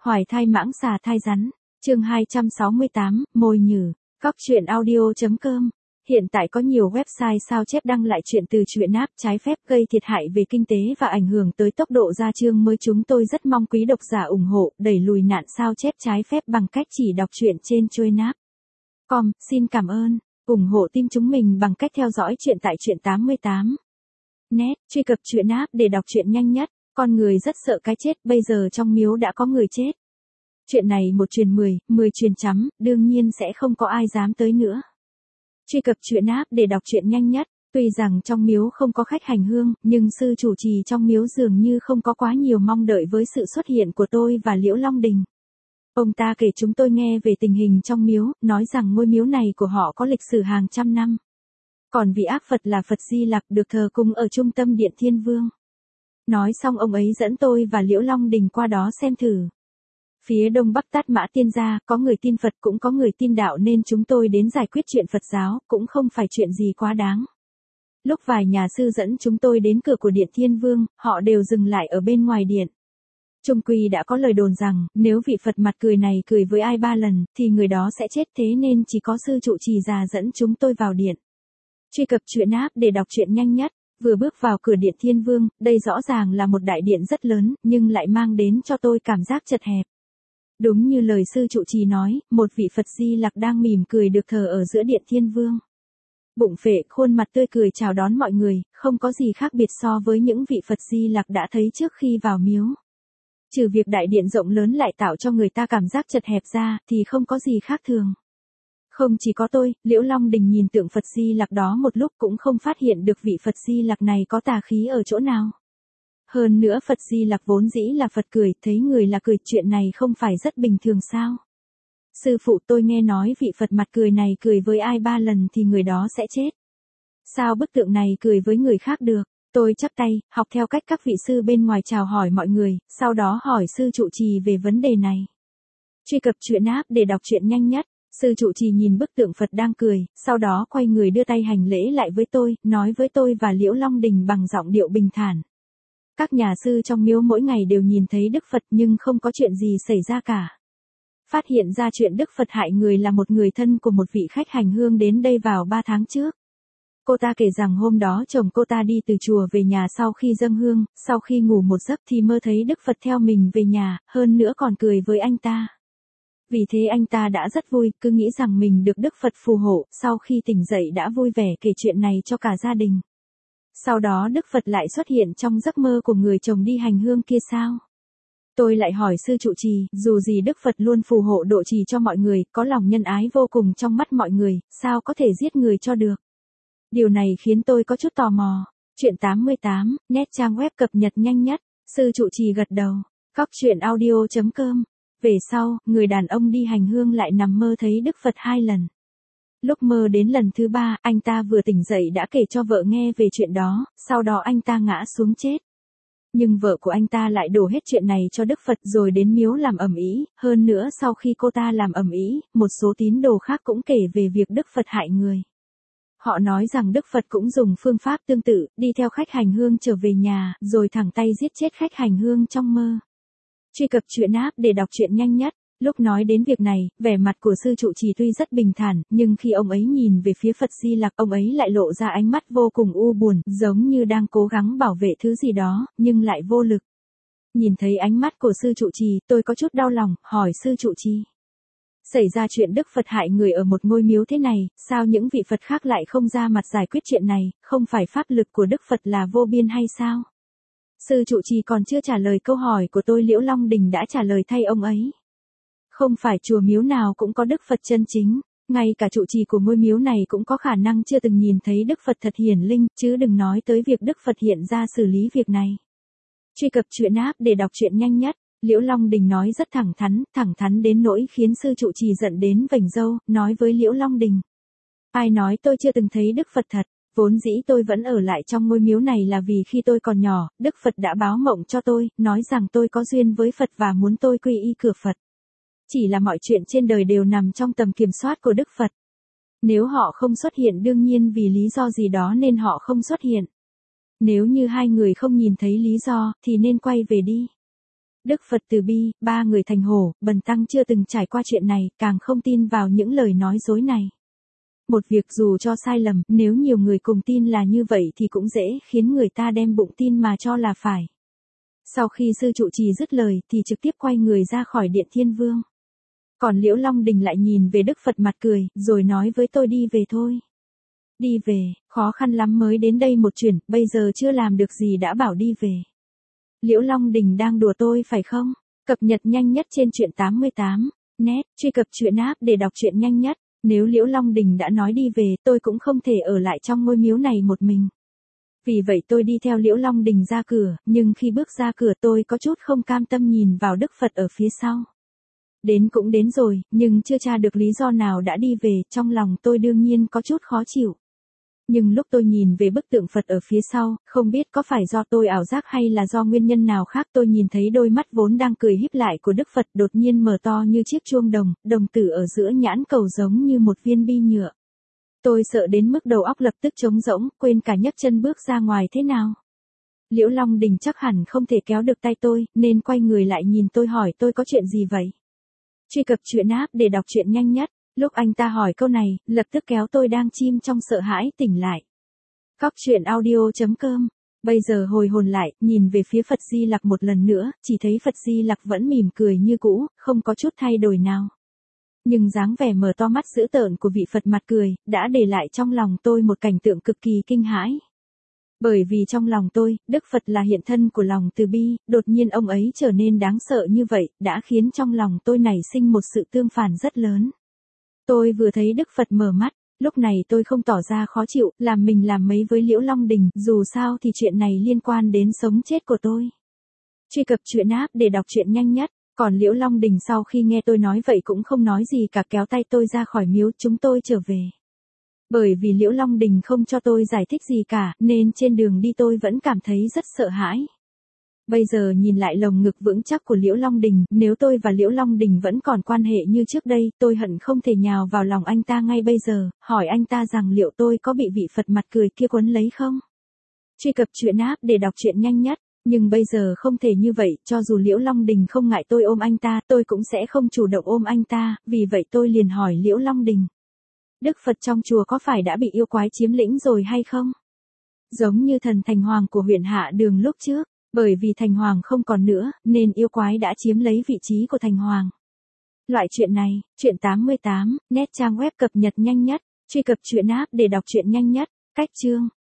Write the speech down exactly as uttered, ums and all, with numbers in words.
Hoài thai mãng xà thai rắn, chương hai trăm sáu mươi tám, mồi nhử, góc truyện audio chấm com. Hiện tại có nhiều website sao chép đăng lại chuyện từ truyện app trái phép gây thiệt hại về kinh tế và ảnh hưởng tới tốc độ ra chương mới. Chúng tôi rất mong quý độc giả ủng hộ đẩy lùi nạn sao chép trái phép bằng cách chỉ đọc truyện trên truyện app. Com, xin cảm ơn, ủng hộ team chúng mình bằng cách theo dõi truyện tại truyện tám mươi tám. Net, truy cập truyện app để đọc truyện nhanh nhất. Con người rất sợ cái chết, bây giờ trong miếu đã có người chết. Chuyện này một truyền mười, mười truyền chấm, đương nhiên sẽ không có ai dám tới nữa. Truy cập truyện app để đọc truyện nhanh nhất. Tuy rằng trong miếu không có khách hành hương, nhưng sư chủ trì trong miếu dường như không có quá nhiều mong đợi với sự xuất hiện của tôi và Liễu Long Đình. Ông ta kể chúng tôi nghe về tình hình trong miếu, nói rằng ngôi miếu này của họ có lịch sử hàng trăm năm. Còn vị ác Phật là Phật Di Lặc được thờ cung ở trung tâm Điện Thiên Vương. Nói xong ông ấy dẫn tôi và Liễu Long Đình qua đó xem thử. Phía đông bắc Tát Mã Tiên Gia, có người tin Phật cũng có người tin đạo nên chúng tôi đến giải quyết chuyện Phật giáo, cũng không phải chuyện gì quá đáng. Lúc vài nhà sư dẫn chúng tôi đến cửa của Điện Thiên Vương, họ đều dừng lại ở bên ngoài điện. Trung quy đã có lời đồn rằng, nếu vị Phật mặt cười này cười với ai ba lần, thì người đó sẽ chết, thế nên chỉ có sư trụ trì già dẫn chúng tôi vào điện. Truy cập truyện app để đọc truyện nhanh nhất. Vừa bước vào cửa Điện Thiên Vương, đây rõ ràng là một đại điện rất lớn, nhưng lại mang đến cho tôi cảm giác chật hẹp. Đúng như lời sư trụ trì nói, một vị Phật Di Lặc đang mỉm cười được thờ ở giữa Điện Thiên Vương. Bụng phệ, khuôn mặt tươi cười chào đón mọi người, không có gì khác biệt so với những vị Phật Di Lặc đã thấy trước khi vào miếu. Trừ việc đại điện rộng lớn lại tạo cho người ta cảm giác chật hẹp ra, thì không có gì khác thường. Không chỉ có tôi, Liễu Long Đình nhìn tượng Phật Di Lặc đó một lúc cũng không phát hiện được vị Phật Di Lặc này có tà khí ở chỗ nào. Hơn nữa Phật Di Lặc vốn dĩ là Phật cười, thấy người là cười, chuyện này không phải rất bình thường sao? Sư phụ, tôi nghe nói vị Phật mặt cười này cười với ai ba lần thì người đó sẽ chết. Sao bức tượng này cười với người khác được? Tôi chắp tay, học theo cách các vị sư bên ngoài chào hỏi mọi người, sau đó hỏi sư trụ trì về vấn đề này. Truy cập truyện app để đọc truyện nhanh nhất. Sư trụ trì nhìn bức tượng Phật đang cười, sau đó quay người đưa tay hành lễ lại với tôi, nói với tôi và Liễu Long Đình bằng giọng điệu bình thản. Các nhà sư trong miếu mỗi ngày đều nhìn thấy Đức Phật nhưng không có chuyện gì xảy ra cả. Phát hiện ra chuyện Đức Phật hại người là một người thân của một vị khách hành hương đến đây vào ba tháng trước. Cô ta kể rằng hôm đó chồng cô ta đi từ chùa về nhà sau khi dâng hương, sau khi ngủ một giấc thì mơ thấy Đức Phật theo mình về nhà, hơn nữa còn cười với anh ta. Vì thế anh ta đã rất vui, cứ nghĩ rằng mình được Đức Phật phù hộ, sau khi tỉnh dậy đã vui vẻ kể chuyện này cho cả gia đình. Sau đó Đức Phật lại xuất hiện trong giấc mơ của người chồng đi hành hương kia sao? Tôi lại hỏi sư trụ trì, dù gì Đức Phật luôn phù hộ độ trì cho mọi người, có lòng nhân ái vô cùng trong mắt mọi người, sao có thể giết người cho được? Điều này khiến tôi có chút tò mò. Truyện tám mươi tám, net trang web cập nhật nhanh nhất. Sư trụ trì gật đầu. Góc truyện audio chấm com. Về sau, người đàn ông đi hành hương lại nằm mơ thấy Đức Phật hai lần. Lúc mơ đến lần thứ ba, anh ta vừa tỉnh dậy đã kể cho vợ nghe về chuyện đó, sau đó anh ta ngã xuống chết. Nhưng vợ của anh ta lại đổ hết chuyện này cho Đức Phật rồi đến miếu làm ầm ĩ, hơn nữa sau khi cô ta làm ầm ĩ, một số tín đồ khác cũng kể về việc Đức Phật hại người. Họ nói rằng Đức Phật cũng dùng phương pháp tương tự, đi theo khách hành hương trở về nhà, rồi thẳng tay giết chết khách hành hương trong mơ. Truy cập truyện app để đọc truyện nhanh nhất. Lúc nói đến việc này, vẻ mặt của sư trụ trì tuy rất bình thản, nhưng khi ông ấy nhìn về phía Phật Di Lặc, ông ấy lại lộ ra ánh mắt vô cùng u buồn, giống như đang cố gắng bảo vệ thứ gì đó, nhưng lại vô lực. Nhìn thấy ánh mắt của sư trụ trì, tôi có chút đau lòng, hỏi sư trụ trì. Xảy ra chuyện Đức Phật hại người ở một ngôi miếu thế này, sao những vị Phật khác lại không ra mặt giải quyết chuyện này, không phải pháp lực của Đức Phật là vô biên hay sao? Sư trụ trì còn chưa trả lời câu hỏi của tôi, Liễu Long Đình đã trả lời thay ông ấy. Không phải chùa miếu nào cũng có Đức Phật chân chính, ngay cả trụ trì của ngôi miếu này cũng có khả năng chưa từng nhìn thấy Đức Phật thật hiển linh, chứ đừng nói tới việc Đức Phật hiện ra xử lý việc này. Truy cập truyện app để đọc truyện nhanh nhất. Liễu Long Đình nói rất thẳng thắn, thẳng thắn đến nỗi khiến sư trụ trì giận đến vành râu, nói với Liễu Long Đình. Ai nói tôi chưa từng thấy Đức Phật thật, vốn dĩ tôi vẫn ở lại trong ngôi miếu này là vì khi tôi còn nhỏ, Đức Phật đã báo mộng cho tôi, nói rằng tôi có duyên với Phật và muốn tôi quy y cửa Phật. Chỉ là mọi chuyện trên đời đều nằm trong tầm kiểm soát của Đức Phật. Nếu họ không xuất hiện đương nhiên vì lý do gì đó nên họ không xuất hiện. Nếu như hai người không nhìn thấy lý do, thì nên quay về đi. Đức Phật từ bi, ba người thành hổ, Bần tăng chưa từng trải qua chuyện này, càng không tin vào những lời nói dối này. Một việc dù cho sai lầm, nếu nhiều người cùng tin là như vậy thì cũng dễ khiến người ta đem bụng tin mà cho là phải. Sau khi sư trụ trì dứt lời thì trực tiếp quay người ra khỏi điện Thiên Vương. Còn Liễu Long Đình lại nhìn về Đức Phật mặt cười, rồi nói với tôi đi về thôi. Đi về, khó khăn lắm mới đến đây một chuyến, bây giờ chưa làm được gì đã bảo đi về. Liễu Long Đình đang đùa tôi phải không? Cập nhật nhanh nhất trên truyện tám mươi tám net, truy cập truyện app để đọc truyện nhanh nhất. Nếu Liễu Long Đình đã nói đi về, tôi cũng không thể ở lại trong ngôi miếu này một mình. Vì vậy tôi đi theo Liễu Long Đình ra cửa, nhưng khi bước ra cửa tôi có chút không cam tâm nhìn vào Đức Phật ở phía sau. Đến cũng đến rồi, nhưng chưa tra được lý do nào đã đi về, trong lòng tôi đương nhiên có chút khó chịu. Nhưng lúc tôi nhìn về bức tượng Phật ở phía sau, không biết có phải do tôi ảo giác hay là do nguyên nhân nào khác, tôi nhìn thấy đôi mắt vốn đang cười híp lại của Đức Phật đột nhiên mở to như chiếc chuông đồng, đồng tử ở giữa nhãn cầu giống như một viên bi nhựa. Tôi sợ đến mức đầu óc lập tức trống rỗng, quên cả nhấc chân bước ra ngoài thế nào. Liễu Long Đình chắc hẳn không thể kéo được tay tôi, nên quay người lại nhìn tôi hỏi tôi có chuyện gì vậy. Truy cập truyện app để đọc truyện nhanh nhất. Lúc anh ta hỏi câu này, lập tức kéo tôi đang chìm trong sợ hãi tỉnh lại. Cóc truyện audio chấm com. Bây giờ hồi hồn lại, nhìn về phía Phật Di Lặc một lần nữa, chỉ thấy Phật Di Lặc vẫn mỉm cười như cũ, không có chút thay đổi nào. Nhưng dáng vẻ mở to mắt dữ tợn của vị Phật mặt cười, đã để lại trong lòng tôi một cảnh tượng cực kỳ kinh hãi. Bởi vì trong lòng tôi, Đức Phật là hiện thân của lòng từ bi, đột nhiên ông ấy trở nên đáng sợ như vậy, đã khiến trong lòng tôi nảy sinh một sự tương phản rất lớn. Tôi vừa thấy Đức Phật mở mắt, lúc này tôi không tỏ ra khó chịu, làm mình làm mấy với Liễu Long Đình, dù sao thì chuyện này liên quan đến sống chết của tôi. Truy cập truyện app để đọc truyện nhanh nhất, còn Liễu Long Đình sau khi nghe tôi nói vậy cũng không nói gì cả, kéo tay tôi ra khỏi miếu, chúng tôi trở về. Bởi vì Liễu Long Đình không cho tôi giải thích gì cả, nên trên đường đi tôi vẫn cảm thấy rất sợ hãi. Bây giờ nhìn lại lồng ngực vững chắc của Liễu Long Đình, nếu tôi và Liễu Long Đình vẫn còn quan hệ như trước đây, tôi hận không thể nhào vào lòng anh ta ngay bây giờ, hỏi anh ta rằng liệu tôi có bị vị Phật mặt cười kia quấn lấy không? Truy cập truyện app để đọc truyện nhanh nhất, nhưng bây giờ không thể như vậy, cho dù Liễu Long Đình không ngại tôi ôm anh ta, tôi cũng sẽ không chủ động ôm anh ta, vì vậy tôi liền hỏi Liễu Long Đình. Đức Phật trong chùa có phải đã bị yêu quái chiếm lĩnh rồi hay không? Giống như thần Thành Hoàng của huyện Hạ Đường lúc trước. Bởi vì Thành Hoàng không còn nữa, nên yêu quái đã chiếm lấy vị trí của Thành Hoàng. Loại chuyện này, truyện tám mươi tám, net trang web cập nhật nhanh nhất, truy cập truyện app để đọc truyện nhanh nhất, cách chương.